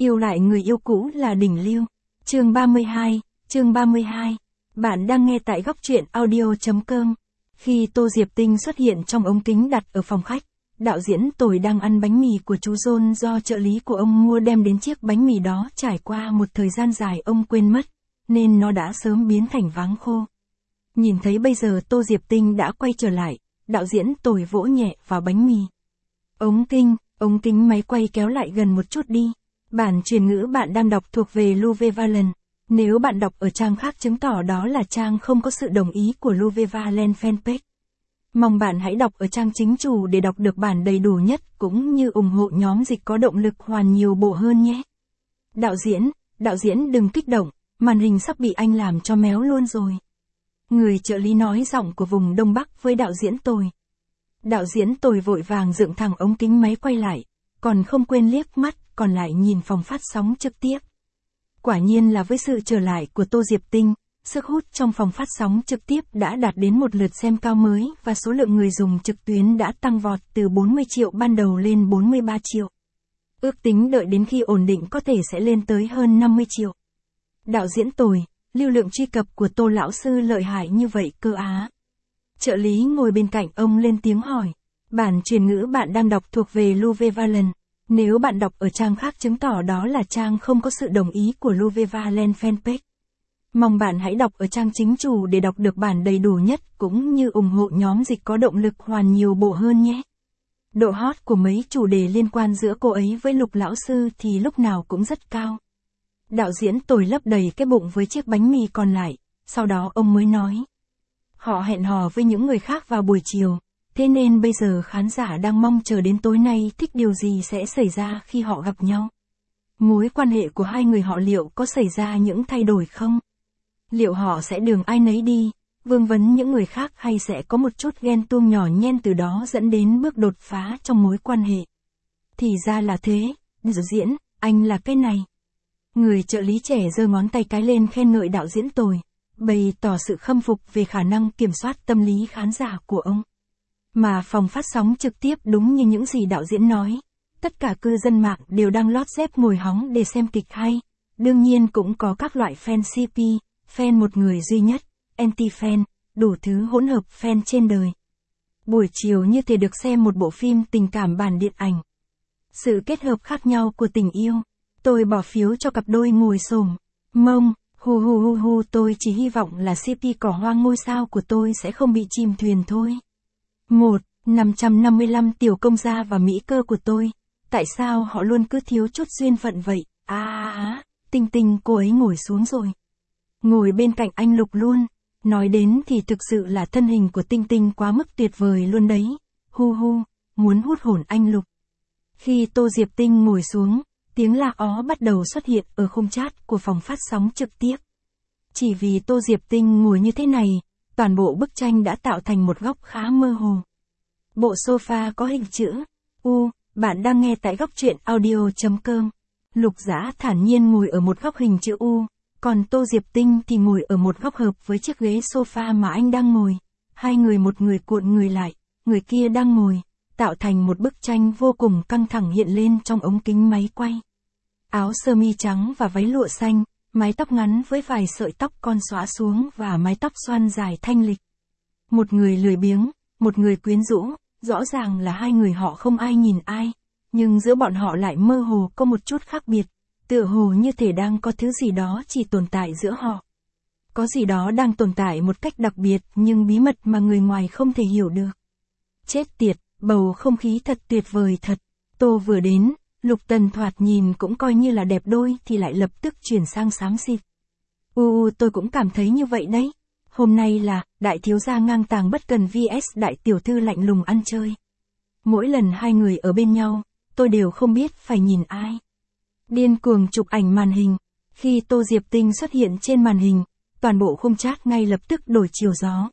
Yêu lại người yêu cũ là đỉnh lưu. Chương 32. Bạn đang nghe tại góc truyện audio.com. Khi Tô Diệp Tinh xuất hiện trong ống kính đặt ở phòng khách, đạo diễn Tồi đang ăn bánh mì của chú John do trợ lý của ông mua đem đến. Chiếc bánh mì đó trải qua một thời gian dài ông quên mất, nên nó đã sớm biến thành váng khô. Nhìn thấy bây giờ Tô Diệp Tinh đã quay trở lại, đạo diễn Tồi vỗ nhẹ vào bánh mì. Ống kính máy quay kéo lại gần một chút đi. Bản truyền ngữ bạn đang đọc thuộc về Luve Valen. Nếu bạn đọc ở trang khác chứng tỏ đó là trang không có sự đồng ý của Luve Valen fanpage. Mong bạn hãy đọc ở trang chính chủ để đọc được bản đầy đủ nhất cũng như ủng hộ nhóm dịch có động lực hoàn nhiều bộ hơn nhé. Đạo diễn đừng kích động, màn hình sắp bị anh làm cho méo luôn rồi. Người trợ lý nói giọng của vùng Đông Bắc với đạo diễn Tồi. Đạo diễn Tồi vội vàng dựng thẳng ống kính máy quay lại, còn không quên liếc mắt còn lại nhìn phòng phát sóng trực tiếp. Quả nhiên là với sự trở lại của Tô Diệp Tinh, sức hút trong phòng phát sóng trực tiếp đã đạt đến một lượt xem cao mới và số lượng người dùng trực tuyến đã tăng vọt từ 40 triệu ban đầu lên 43 triệu. Ước tính đợi đến khi ổn định có thể sẽ lên tới hơn 50 triệu. Đạo diễn Tồi, lưu lượng truy cập của Tô lão sư lợi hại như vậy cơ á. Trợ lý ngồi bên cạnh ông lên tiếng hỏi. Bản truyền ngữ bạn đang đọc thuộc về Luve Valen. Nếu bạn đọc ở trang khác chứng tỏ đó là trang không có sự đồng ý của Luve Valen fanpage. Mong bạn hãy đọc ở trang chính chủ để đọc được bản đầy đủ nhất cũng như ủng hộ nhóm dịch có động lực hoàn nhiều bộ hơn nhé. Độ hot của mấy chủ đề liên quan giữa cô ấy với Lục lão sư thì lúc nào cũng rất cao. Đạo diễn Tồi lấp đầy cái bụng với chiếc bánh mì còn lại, sau đó ông mới nói. Họ hẹn hò với những người khác vào buổi chiều, thế nên bây giờ khán giả đang mong chờ đến tối nay thích điều gì sẽ xảy ra khi họ gặp nhau. Mối quan hệ của hai người họ liệu có xảy ra những thay đổi không? Liệu họ sẽ đường ai nấy đi, vương vấn những người khác hay sẽ có một chút ghen tuông nhỏ nhen từ đó dẫn đến bước đột phá trong mối quan hệ? Thì ra là thế, đạo diễn, anh là cái này. Người trợ lý trẻ giơ ngón tay cái lên khen ngợi đạo diễn Tồi, bày tỏ sự khâm phục về khả năng kiểm soát tâm lý khán giả của ông. Mà phòng phát sóng trực tiếp đúng như những gì đạo diễn nói, tất cả cư dân mạng đều đang lót dép ngồi hóng để xem kịch hay. Đương nhiên cũng có các loại fan CP, fan một người duy nhất, anti-fan, đủ thứ hỗn hợp fan trên đời. Buổi chiều như thể được xem một bộ phim tình cảm bản điện ảnh. Sự kết hợp khác nhau của tình yêu. Tôi bỏ phiếu cho cặp đôi ngồi xổm mông. Tôi chỉ hy vọng là CP cỏ hoang ngôi sao của tôi sẽ không bị chìm thuyền thôi. 555 tiểu công gia và mỹ cơ của tôi. Tại sao họ luôn cứ thiếu chút duyên phận vậy? Tinh cô ấy ngồi xuống rồi. Ngồi bên cạnh anh Lục luôn. Nói đến thì thực sự là thân hình của Tinh quá mức tuyệt vời luôn đấy. Muốn hút hồn anh Lục. Khi Tô Diệp Tinh ngồi xuống, tiếng la ó bắt đầu xuất hiện ở khung chat của phòng phát sóng trực tiếp. Chỉ vì Tô Diệp Tinh ngồi như thế này, toàn bộ bức tranh đã tạo thành một góc khá mơ hồ. Bộ sofa có hình chữ U, bạn đang nghe tại góc truyện audio.com. Lục Dã thản nhiên ngồi ở một góc hình chữ U, còn Tô Diệp Tinh thì ngồi ở một góc hợp với chiếc ghế sofa mà anh đang ngồi. Hai người một người cuộn người lại, người kia đang ngồi, tạo thành một bức tranh vô cùng căng thẳng hiện lên trong ống kính máy quay. Áo sơ mi trắng và váy lụa xanh, mái tóc ngắn với vài sợi tóc con xõa xuống và mái tóc xoăn dài thanh lịch. Một người lười biếng, một người quyến rũ, rõ ràng là hai người họ không ai nhìn ai, nhưng giữa bọn họ lại mơ hồ có một chút khác biệt, tựa hồ như thể đang có thứ gì đó chỉ tồn tại giữa họ. Có gì đó đang tồn tại một cách đặc biệt nhưng bí mật mà người ngoài không thể hiểu được. Chết tiệt, bầu không khí thật tuyệt vời thật. Tô vừa đến, Lục Tần thoạt nhìn cũng coi như là đẹp đôi thì lại lập tức chuyển sang xám xịt. Tôi cũng cảm thấy như vậy đấy. Hôm nay là đại thiếu gia ngang tàng bất cần vs đại tiểu thư lạnh lùng ăn chơi. Mỗi lần hai người ở bên nhau, tôi đều không biết phải nhìn ai. Điên cuồng chụp ảnh màn hình. Khi Tô Diệp Tinh xuất hiện trên màn hình, toàn bộ khung chat ngay lập tức đổi chiều gió.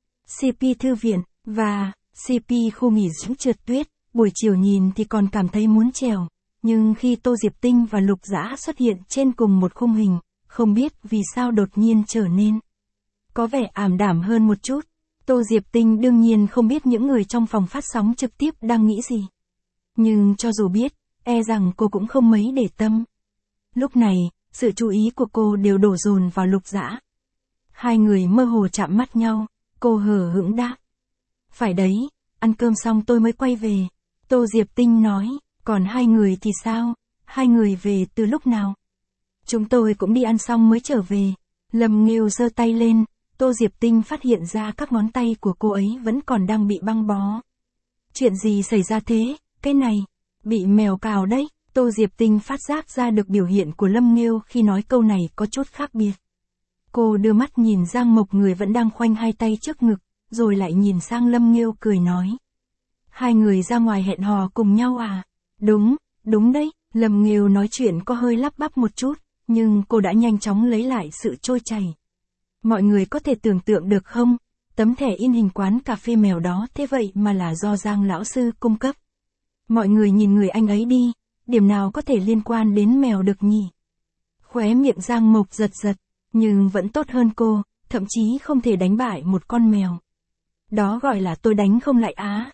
CP thư viện và CP khu nghỉ dưỡng trượt tuyết, buổi chiều nhìn thì còn cảm thấy muốn trèo. Nhưng khi Tô Diệp Tinh và Lục Dã xuất hiện trên cùng một khung hình, không biết vì sao đột nhiên trở nên có vẻ ảm đạm hơn một chút. Tô Diệp Tinh đương nhiên không biết những người trong phòng phát sóng trực tiếp đang nghĩ gì. Nhưng cho dù biết, e rằng cô cũng không mấy để tâm. Lúc này, sự chú ý của cô đều đổ dồn vào Lục Dã. Hai người mơ hồ chạm mắt nhau, cô hờ hững đáp. Phải đấy, ăn cơm xong tôi mới quay về. Tô Diệp Tinh nói, còn hai người thì sao? Hai người về từ lúc nào? Chúng tôi cũng đi ăn xong mới trở về. Lâm Nghêu giơ tay lên, Tô Diệp Tinh phát hiện ra các ngón tay của cô ấy vẫn còn đang bị băng bó. Chuyện gì xảy ra thế? Cái này, bị mèo cào đấy. Tô Diệp Tinh phát giác ra được biểu hiện của Lâm Nghêu khi nói câu này có chút khác biệt. Cô đưa mắt nhìn Giang Mộc người vẫn đang khoanh hai tay trước ngực, rồi lại nhìn sang Lâm Nghêu cười nói. Hai người ra ngoài hẹn hò cùng nhau à? Đúng đấy, Lâm Nghêu nói chuyện có hơi lắp bắp một chút, nhưng cô đã nhanh chóng lấy lại sự trôi chảy. Mọi người có thể tưởng tượng được không? Tấm thẻ in hình quán cà phê mèo đó thế vậy mà là do Giang lão sư cung cấp. Mọi người nhìn người anh ấy đi, điểm nào có thể liên quan đến mèo được nhỉ? Khóe miệng Giang Mộc giật giật, nhưng vẫn tốt hơn cô, thậm chí không thể đánh bại một con mèo. Đó gọi là tôi đánh không lại á.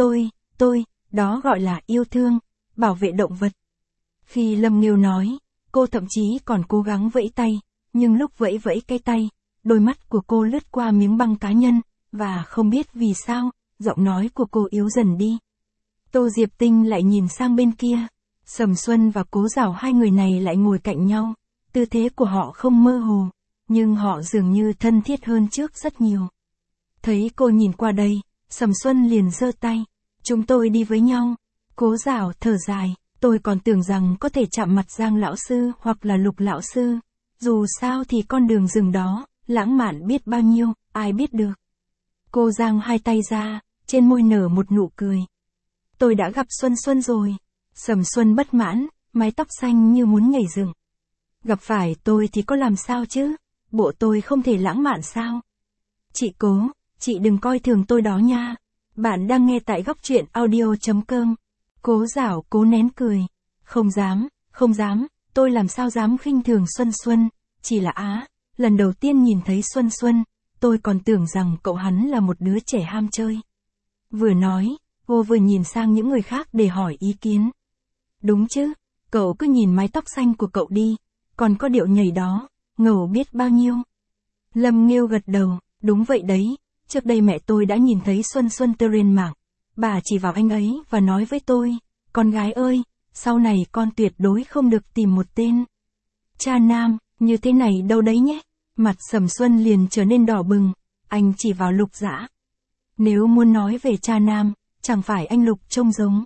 Đó gọi là yêu thương, bảo vệ động vật. Khi Lâm Nghêu nói, cô thậm chí còn cố gắng vẫy tay, nhưng lúc vẫy cái tay, đôi mắt của cô lướt qua miếng băng cá nhân, và không biết vì sao, giọng nói của cô yếu dần đi. Tô Diệp Tinh lại nhìn sang bên kia, Sầm Xuân và Cố Giảo hai người này lại ngồi cạnh nhau, tư thế của họ không mơ hồ, nhưng họ dường như thân thiết hơn trước rất nhiều. Thấy cô nhìn qua đây, Sầm Xuân liền giơ tay, chúng tôi đi với nhau. Cố Giảo thở dài, tôi còn tưởng rằng có thể chạm mặt Giang lão sư hoặc là Lục lão sư. Dù sao thì con đường rừng đó, lãng mạn biết bao nhiêu, ai biết được. Cô giang hai tay ra, trên môi nở một nụ cười. Tôi đã gặp Xuân Xuân rồi. Sầm Xuân bất mãn, mái tóc xanh như muốn nhảy dựng. Gặp phải tôi thì có làm sao chứ? Bộ tôi không thể lãng mạn sao? Chị Cố, chị đừng coi thường tôi đó nha. Bạn đang nghe tại góc truyện audio.com. Cố Giảo cố nén cười. Không dám, tôi làm sao dám khinh thường Xuân Xuân, chỉ là lần đầu tiên nhìn thấy Xuân Xuân, tôi còn tưởng rằng cậu hắn là một đứa trẻ ham chơi. Vừa nói, cô vừa nhìn sang những người khác để hỏi ý kiến. Đúng chứ, cậu cứ nhìn mái tóc xanh của cậu đi, còn có điệu nhảy đó, ngầu biết bao nhiêu. Lâm Nghêu gật đầu, đúng vậy đấy, trước đây mẹ tôi đã nhìn thấy Xuân Xuân trên mạng. Bà chỉ vào anh ấy và nói với tôi, con gái ơi, sau này con tuyệt đối không được tìm một tên cha nam, như thế này đâu đấy nhé. Mặt Sầm Xuân liền trở nên đỏ bừng, anh chỉ vào Lục Dã. Nếu muốn nói về cha nam, chẳng phải anh Lục trông giống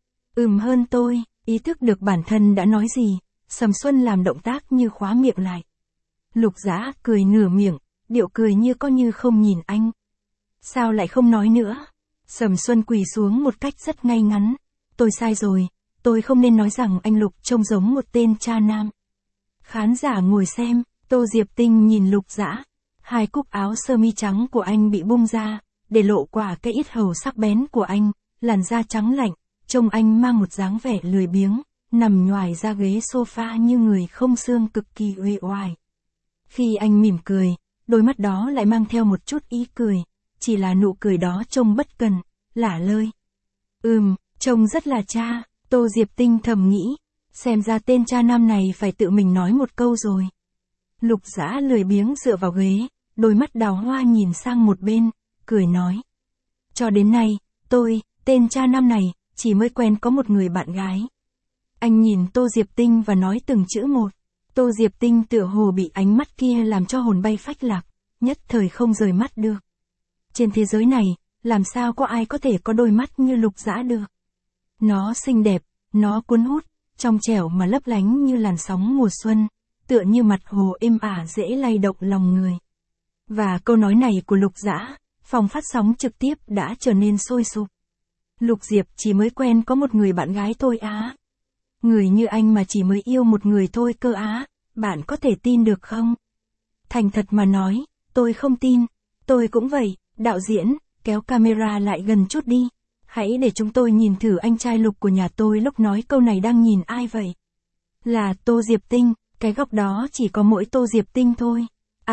hơn tôi, ý thức được bản thân đã nói gì, Sầm Xuân làm động tác như khóa miệng lại. Lục Dã cười nửa miệng, điệu cười như có như không nhìn anh. Sao lại không nói nữa? Sầm Xuân quỳ xuống một cách rất ngay ngắn. Tôi sai rồi, tôi không nên nói rằng anh Lục trông giống một tên cha nam. Khán giả ngồi xem, Tô Diệp Tinh nhìn Lục Dã. Hai cúc áo sơ mi trắng của anh bị bung ra, để lộ quả cái yết hầu sắc bén của anh, làn da trắng lạnh, trông anh mang một dáng vẻ lười biếng, nằm nhoài ra ghế sofa như người không xương cực kỳ uể oải. Khi anh mỉm cười, đôi mắt đó lại mang theo một chút ý cười, chỉ là nụ cười đó trông bất cần, lả lơi. Trông rất là cha, Tô Diệp Tinh thầm nghĩ, xem ra tên cha nam này phải tự mình nói một câu rồi. Lục Dã lười biếng dựa vào ghế, đôi mắt đào hoa nhìn sang một bên, cười nói. Cho đến nay, tên cha nam này, chỉ mới quen có một người bạn gái. Anh nhìn Tô Diệp Tinh và nói từng chữ một. Tô Diệp Tinh tựa hồ bị ánh mắt kia làm cho hồn bay phách lạc, nhất thời không rời mắt được. Trên thế giới này, làm sao có ai có thể có đôi mắt như Lục Dã được? Nó xinh đẹp, nó cuốn hút, trong trẻo mà lấp lánh như làn sóng mùa xuân, tựa như mặt hồ êm ả dễ lay động lòng người. Và câu nói này của Lục Dã, phòng phát sóng trực tiếp đã trở nên sôi sục. Lục Diệp chỉ mới quen có một người bạn gái thôi á. Người như anh mà chỉ mới yêu một người thôi cơ á, bạn có thể tin được không? Thành thật mà nói, tôi không tin. Tôi cũng vậy, đạo diễn, kéo camera lại gần chút đi. Hãy để chúng tôi nhìn thử anh trai Lục của nhà tôi lúc nói câu này đang nhìn ai vậy? Là Tô Diệp Tinh, cái góc đó chỉ có mỗi Tô Diệp Tinh thôi.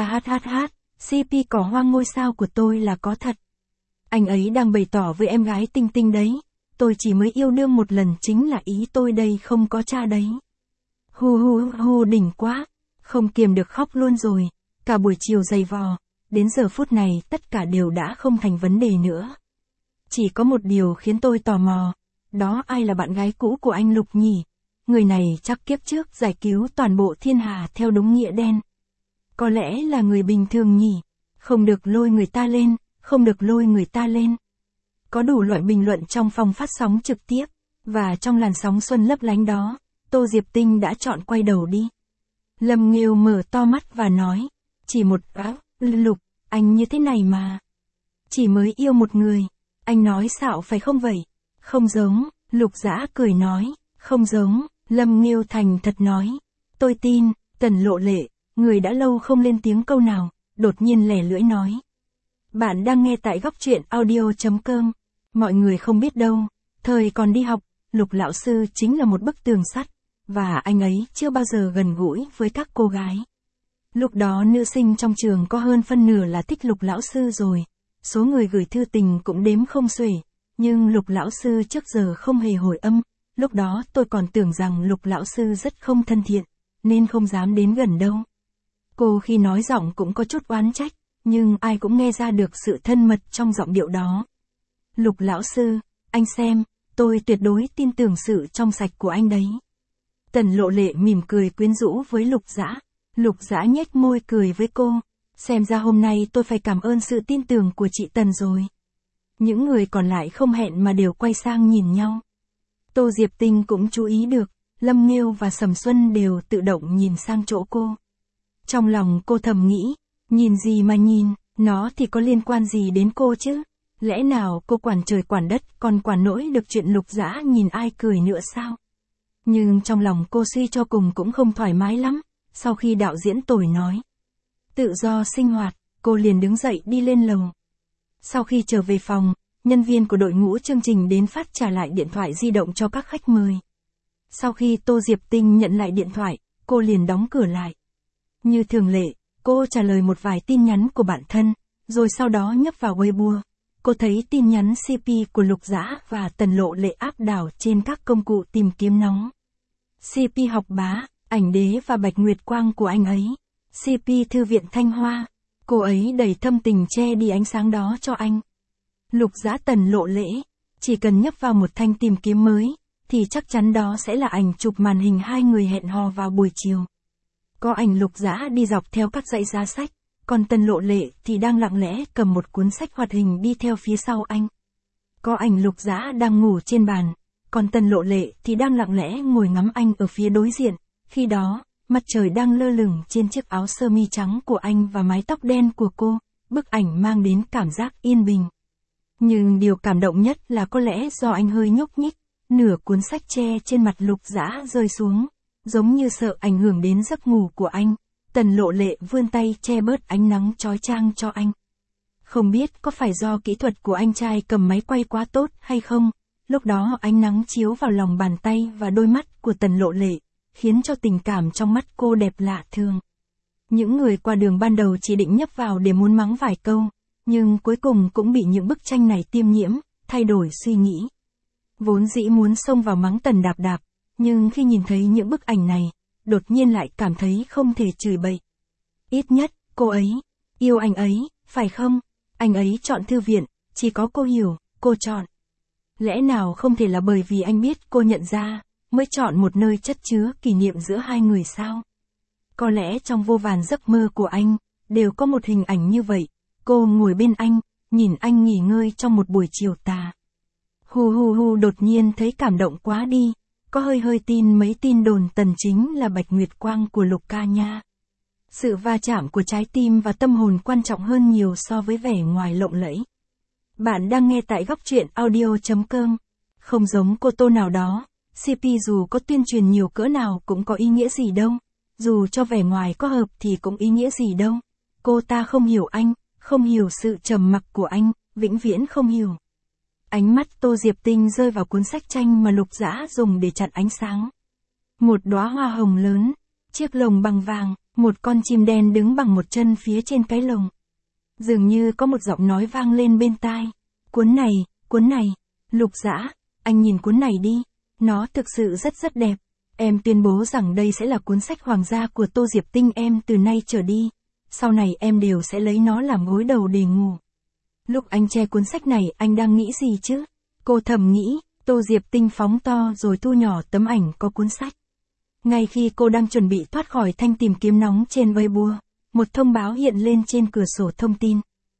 CP cỏ hoang ngôi sao của tôi là có thật. Anh ấy đang bày tỏ với em gái Tinh Tinh đấy. Tôi chỉ mới yêu đương một lần chính là ý tôi đây không có cha đấy. Hu hu hu, đỉnh quá, không kiềm được khóc luôn rồi, cả buổi chiều dày vò, đến giờ phút này tất cả đều đã không thành vấn đề nữa. Chỉ có một điều khiến tôi tò mò, đó ai là bạn gái cũ của anh Lục nhỉ? Người này chắc kiếp trước giải cứu toàn bộ thiên hà theo đúng nghĩa đen. Có lẽ là người bình thường nhỉ? Không được lôi người ta lên, không được lôi người ta lên. Có đủ loại bình luận trong phòng phát sóng trực tiếp, và trong làn sóng xuân lấp lánh đó, Tô Diệp Tinh đã chọn quay đầu đi. Lâm Nghiêu mở to mắt và nói, chỉ một Lục, anh như thế này mà. Chỉ mới yêu một người, anh nói xạo phải không vậy? Không giống, Lục Dã cười nói, không giống, Lâm Nghiêu thành thật nói. Tôi tin, Tần Lộ Lệ, người đã lâu không lên tiếng câu nào, đột nhiên lẻ lưỡi nói. Bạn đang nghe tại góc truyện audio.com. Mọi người không biết đâu, thời còn đi học, Lục lão sư chính là một bức tường sắt, và anh ấy chưa bao giờ gần gũi với các cô gái. Lúc đó nữ sinh trong trường có hơn phân nửa là thích Lục lão sư rồi, số người gửi thư tình cũng đếm không xuể, nhưng Lục lão sư trước giờ không hề hồi âm, lúc đó tôi còn tưởng rằng Lục lão sư rất không thân thiện, nên không dám đến gần đâu. Cô khi nói giọng cũng có chút oán trách, nhưng ai cũng nghe ra được sự thân mật trong giọng điệu đó. Lục lão sư, anh xem, tôi tuyệt đối tin tưởng sự trong sạch của anh đấy. Tần Lộ Lệ mỉm cười quyến rũ với Lục Dã. Lục Dã nhếch môi cười với cô. Xem ra hôm nay tôi phải cảm ơn sự tin tưởng của chị Tần rồi. Những người còn lại không hẹn mà đều quay sang nhìn nhau. Tô Diệp Tinh cũng chú ý được, Lâm Nghiêu và Sầm Xuân đều tự động nhìn sang chỗ cô. Trong lòng cô thầm nghĩ, nhìn gì mà nhìn, nó thì có liên quan gì đến cô chứ? Lẽ nào cô quản trời quản đất còn quản nổi được chuyện Lục Dã nhìn ai cười nữa sao? Nhưng trong lòng cô suy cho cùng cũng không thoải mái lắm, sau khi đạo diễn Tồi nói. Tự do sinh hoạt, cô liền đứng dậy đi lên lầu. Sau khi trở về phòng, nhân viên của đội ngũ chương trình đến phát trả lại điện thoại di động cho các khách mời. Sau khi Tô Diệp Tinh nhận lại điện thoại, cô liền đóng cửa lại. Như thường lệ, cô trả lời một vài tin nhắn của bạn thân, rồi sau đó nhấp vào Weibo. Cô thấy tin nhắn CP của Lục Dã và Tần Lộ Lệ áp đảo trên các công cụ tìm kiếm nóng. CP học bá, ảnh đế và Bạch Nguyệt Quang của anh ấy. CP thư viện Thanh Hoa. Cô ấy đầy thâm tình che đi ánh sáng đó cho anh. Lục Dã Tần Lộ Lệ. Chỉ cần nhấp vào một thanh tìm kiếm mới, thì chắc chắn đó sẽ là ảnh chụp màn hình hai người hẹn hò vào buổi chiều. Có ảnh Lục Dã đi dọc theo các dãy giá sách, còn Tần Lộ Lệ thì đang lặng lẽ cầm một cuốn sách hoạt hình đi theo phía sau anh. Có ảnh Lục Dã đang ngủ trên bàn, còn Tần Lộ Lệ thì đang lặng lẽ ngồi ngắm anh ở phía đối diện. Khi đó, mặt trời đang lơ lửng trên chiếc áo sơ mi trắng của anh và mái tóc đen của cô, bức ảnh mang đến cảm giác yên bình. Nhưng điều cảm động nhất là có lẽ do anh hơi nhúc nhích, nửa cuốn sách che trên mặt Lục Dã rơi xuống, giống như sợ ảnh hưởng đến giấc ngủ của anh. Tần Lộ Lệ vươn tay che bớt ánh nắng chói chang cho anh. Không biết có phải do kỹ thuật của anh trai cầm máy quay quá tốt hay không, lúc đó ánh nắng chiếu vào lòng bàn tay và đôi mắt của Tần Lộ Lệ, khiến cho tình cảm trong mắt cô đẹp lạ thường. Những người qua đường ban đầu chỉ định nhấp vào để muốn mắng vài câu, nhưng cuối cùng cũng bị những bức tranh này tiêm nhiễm, thay đổi suy nghĩ. Vốn dĩ muốn xông vào mắng Tần Đạp Đạp, nhưng khi nhìn thấy những bức ảnh này, đột nhiên lại cảm thấy không thể chửi bậy. Ít nhất, cô ấy yêu anh ấy, phải không? Anh ấy chọn thư viện, chỉ có cô hiểu, cô chọn. Lẽ nào không thể là bởi vì anh biết cô nhận ra, mới chọn một nơi chất chứa kỷ niệm giữa hai người sao? Có lẽ trong vô vàn giấc mơ của anh, đều có một hình ảnh như vậy, cô ngồi bên anh, nhìn anh nghỉ ngơi trong một buổi chiều tà. Hu hu hu, đột nhiên thấy cảm động quá đi, có hơi tin mấy tin đồn Tần chính là Bạch Nguyệt Quang của Lục ca nha. Sự va chạm của trái tim và tâm hồn quan trọng hơn nhiều so với vẻ ngoài lộng lẫy. Bạn đang nghe tại góc truyện audio.com. Không giống cô Tô nào đó, CP dù có tuyên truyền nhiều cỡ nào cũng có ý nghĩa gì đâu. Dù cho vẻ ngoài có hợp thì cũng ý nghĩa gì đâu. Cô ta không hiểu anh, không hiểu sự trầm mặc của anh, vĩnh viễn không hiểu. Ánh mắt Tô Diệp Tinh rơi vào cuốn sách tranh mà Lục Dã dùng để chặn ánh sáng. Một đóa hoa hồng lớn, chiếc lồng bằng vàng, một con chim đen đứng bằng một chân phía trên cái lồng. Dường như có một giọng nói vang lên bên tai. Cuốn này, Lục Dã, anh nhìn cuốn này đi, nó thực sự rất đẹp. Em tuyên bố rằng đây sẽ là cuốn sách hoàng gia của Tô Diệp Tinh em từ nay trở đi. Sau này em đều sẽ lấy nó làm gối đầu để ngủ. Lúc anh che cuốn sách này anh đang nghĩ gì chứ? Cô thầm nghĩ, Tô Diệp Tinh phóng to rồi thu nhỏ tấm ảnh có cuốn sách. Ngay khi cô đang chuẩn bị thoát khỏi thanh tìm kiếm nóng trên Weibo, một thông báo hiện lên trên cửa sổ thông tin.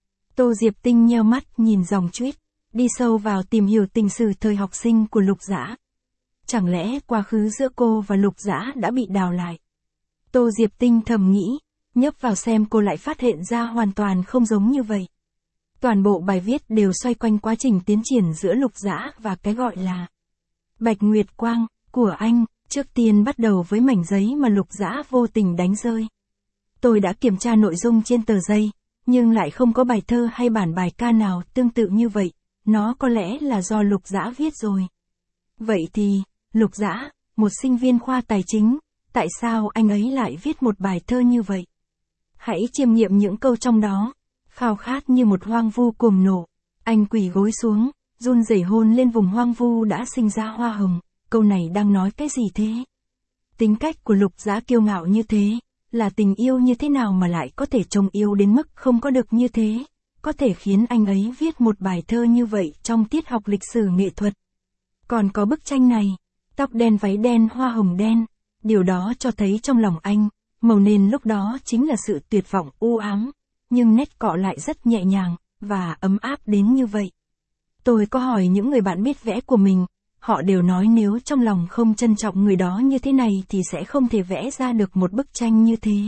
Tô Diệp Tinh nheo mắt nhìn dòng tweet, đi sâu vào tìm hiểu tình sử thời học sinh của Lục Dã. Chẳng lẽ quá khứ giữa cô và Lục Dã đã bị đào lại? Tô Diệp Tinh thầm nghĩ, nhấp vào xem cô lại phát hiện ra hoàn toàn không giống như vậy. Toàn bộ bài viết đều xoay quanh quá trình tiến triển giữa Lục Dã và cái gọi là Bạch Nguyệt Quang của anh. Trước tiên bắt đầu với mảnh giấy mà Lục Dã vô tình đánh rơi. Tôi đã kiểm tra nội dung trên tờ giấy, nhưng lại không có bài thơ hay bản bài ca nào tương tự như vậy, nó có lẽ là do Lục Dã viết rồi. Vậy thì, Lục Dã, một sinh viên khoa tài chính, tại sao anh ấy lại viết một bài thơ như vậy? Hãy chiêm nghiệm những câu trong đó. Khao khát như một hoang vu cuồng nộ. Anh quỳ gối xuống, run rẩy hôn lên vùng hoang vu đã sinh ra hoa hồng. Câu này đang nói cái gì thế? Tính cách của Lục Dã kiêu ngạo như thế, là tình yêu như thế nào mà lại có thể trông yêu đến mức không có được như thế? Có thể khiến anh ấy viết một bài thơ như vậy trong tiết học lịch sử nghệ thuật. Còn có bức tranh này, tóc đen váy đen hoa hồng đen, điều đó cho thấy trong lòng anh, màu nền lúc đó chính là sự tuyệt vọng u ám, nhưng nét cọ lại rất nhẹ nhàng, và ấm áp đến như vậy. Tôi có hỏi những người bạn biết vẽ của mình, họ đều nói nếu trong lòng không trân trọng người đó như thế này thì sẽ không thể vẽ ra được một bức tranh như thế.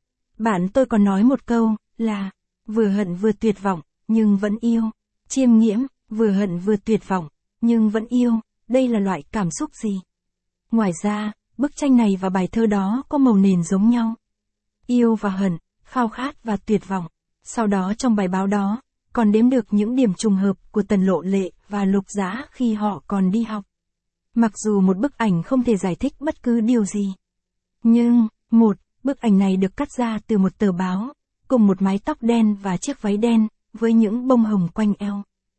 Bạn tôi còn nói một câu, là, vừa hận vừa tuyệt vọng, nhưng vẫn yêu. Chiêm nghiệm, vừa hận vừa tuyệt vọng, nhưng vẫn yêu, đây là loại cảm xúc gì? Ngoài ra, bức tranh này và bài thơ đó có màu nền giống nhau. Yêu và hận, khao khát và tuyệt vọng. Sau đó trong bài báo đó, còn đếm được những điểm trùng hợp của Tần Lộ Lệ và Lục Dã khi họ còn đi học. Mặc dù một bức ảnh không thể giải thích bất cứ điều gì. Nhưng, bức ảnh này được cắt ra từ một tờ báo, cùng một mái tóc đen và chiếc váy đen, với những bông hồng quanh eo.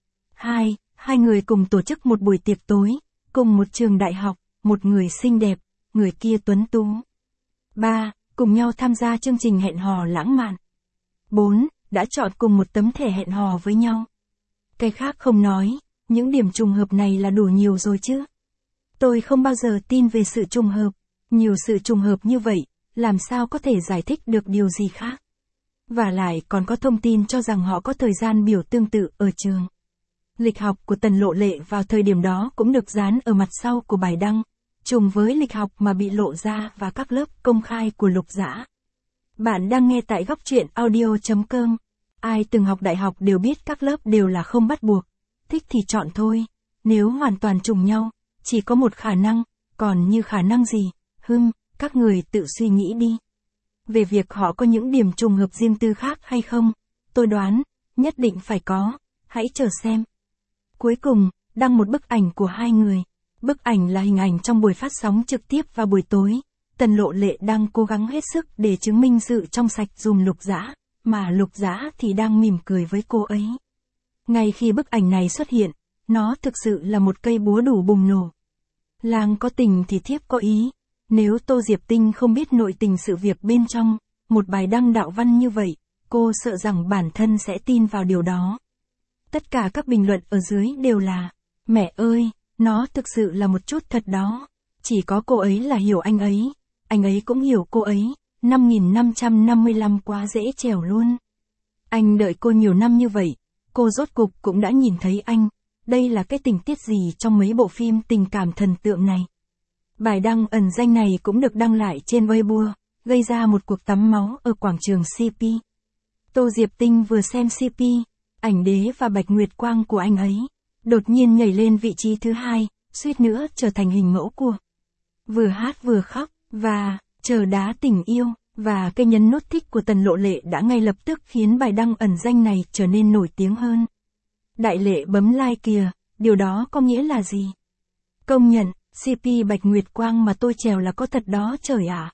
Hai người cùng tổ chức một buổi tiệc tối, cùng một trường đại học, một người xinh đẹp, người kia tuấn tú. 3. Cùng nhau tham gia chương trình hẹn hò lãng mạn. 4. Đã chọn cùng một tấm thẻ hẹn hò với nhau. Cái khác không nói, những điểm trùng hợp này là đủ nhiều rồi chứ. Tôi không bao giờ tin về sự trùng hợp. Nhiều sự trùng hợp như vậy, làm sao có thể giải thích được điều gì khác. Và lại còn có thông tin cho rằng họ có thời gian biểu tương tự ở trường. Lịch học của Tần Lộ Lệ vào thời điểm đó cũng được dán ở mặt sau của bài đăng, trùng với lịch học mà bị lộ ra và các lớp công khai của Lục Dã. Bạn đang nghe tại góc truyện audio.com. Ai từng học đại học đều biết các lớp đều là không bắt buộc. Thích thì chọn thôi. Nếu hoàn toàn trùng nhau, chỉ có một khả năng, còn như khả năng gì? Các người tự suy nghĩ đi. Về việc họ có những điểm trùng hợp riêng tư khác hay không, tôi đoán, nhất định phải có. Hãy chờ xem. Cuối cùng, đăng một bức ảnh của hai người. Bức ảnh là hình ảnh trong buổi phát sóng trực tiếp vào buổi tối. Tần Lộ Lệ đang cố gắng hết sức để chứng minh sự trong sạch dùm Lục Dã, mà Lục Dã thì đang mỉm cười với cô ấy. Ngay khi bức ảnh này xuất hiện, nó thực sự là một cây búa đủ bùng nổ. Làng có tình thì thiếp có ý. Nếu Tô Diệp Tinh không biết nội tình sự việc bên trong, một bài đăng đạo văn như vậy, cô sợ rằng bản thân sẽ tin vào điều đó. Tất cả các bình luận ở dưới đều là, mẹ ơi, nó thực sự là một chút thật đó. Chỉ có cô ấy là hiểu anh ấy cũng hiểu cô ấy, 5555 quá dễ trèo luôn. Anh đợi cô nhiều năm như vậy, cô rốt cục cũng đã nhìn thấy anh, đây là cái tình tiết gì trong mấy bộ phim tình cảm thần tượng này. Bài đăng ẩn danh này cũng được đăng lại trên Weibo, gây ra một cuộc tắm máu ở quảng trường CP. Tô Diệp Tinh vừa xem CP, ảnh đế và Bạch Nguyệt Quang của anh ấy, đột nhiên nhảy lên vị trí thứ 2, suýt nữa trở thành hình mẫu của. Vừa hát vừa khóc, và, chờ đá tình yêu, và cái nhấn nút thích của Tần Lộ Lệ đã ngay lập tức khiến bài đăng ẩn danh này trở nên nổi tiếng hơn. Đại Lệ bấm like kìa, điều đó có nghĩa là gì? Công nhận, CP Bạch Nguyệt Quang mà tôi trèo là có thật đó trời ạ.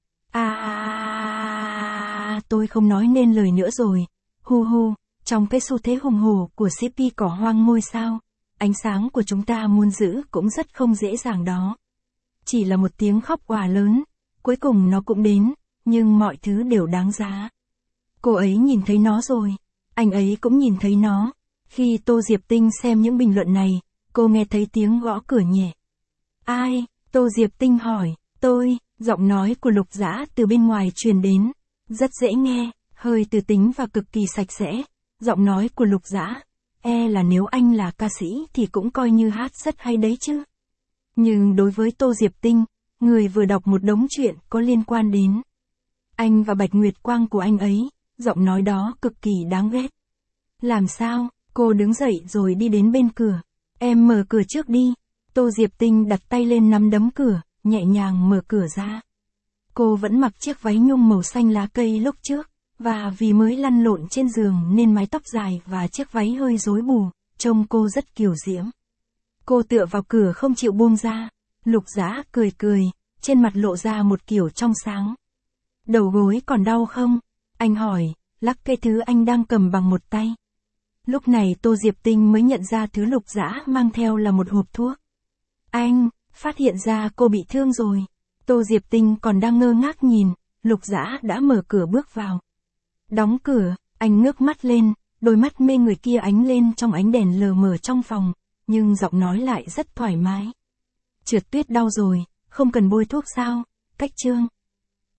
Tôi không nói nên lời nữa rồi. Trong cái xu thế hùng hổ của CP cỏ hoang ngôi sao, ánh sáng của chúng ta muốn giữ cũng rất không dễ dàng đó. chỉ là một tiếng khóc òa lớn, cuối cùng nó cũng đến, nhưng mọi thứ đều đáng giá. Cô ấy nhìn thấy nó rồi, anh ấy cũng nhìn thấy nó. Khi Tô Diệp Tinh xem những bình luận này, cô nghe thấy tiếng gõ cửa nhẹ. Ai? Tô Diệp Tinh hỏi. Tôi, giọng nói của Lục Dã từ bên ngoài truyền đến. Rất dễ nghe, hơi từ tính và cực kỳ sạch sẽ. Giọng nói của Lục Dã. Là nếu anh là ca sĩ thì cũng coi như hát rất hay đấy chứ. Nhưng đối với Tô Diệp Tinh, người vừa đọc một đống chuyện có liên quan đến anh và Bạch Nguyệt Quang của anh ấy, giọng nói đó cực kỳ đáng ghét. Làm sao? Cô đứng dậy rồi đi đến bên cửa. Em mở cửa trước đi. Tô Diệp Tinh đặt tay lên nắm đấm cửa, nhẹ nhàng mở cửa ra. Cô vẫn mặc chiếc váy nhung màu xanh lá cây lúc trước, và vì mới lăn lộn trên giường nên mái tóc dài và chiếc váy hơi rối bù, trông cô rất kiều diễm. Cô tựa vào cửa không chịu buông ra. Lục Dã cười cười, trên mặt lộ ra một kiểu trong sáng. Đầu gối còn đau không? Anh hỏi, lắc cái thứ anh đang cầm bằng một tay. Lúc này Tô Diệp Tinh mới nhận ra thứ Lục Dã mang theo là một hộp thuốc. Anh, phát hiện ra cô bị thương rồi. Tô Diệp Tinh còn đang ngơ ngác nhìn, Lục Dã đã mở cửa bước vào. Đóng cửa, anh ngước mắt lên, đôi mắt mê người kia ánh lên trong ánh đèn lờ mờ trong phòng, nhưng giọng nói lại rất thoải mái. Trượt tuyết đau rồi, không cần bôi thuốc sao? Cách Trương.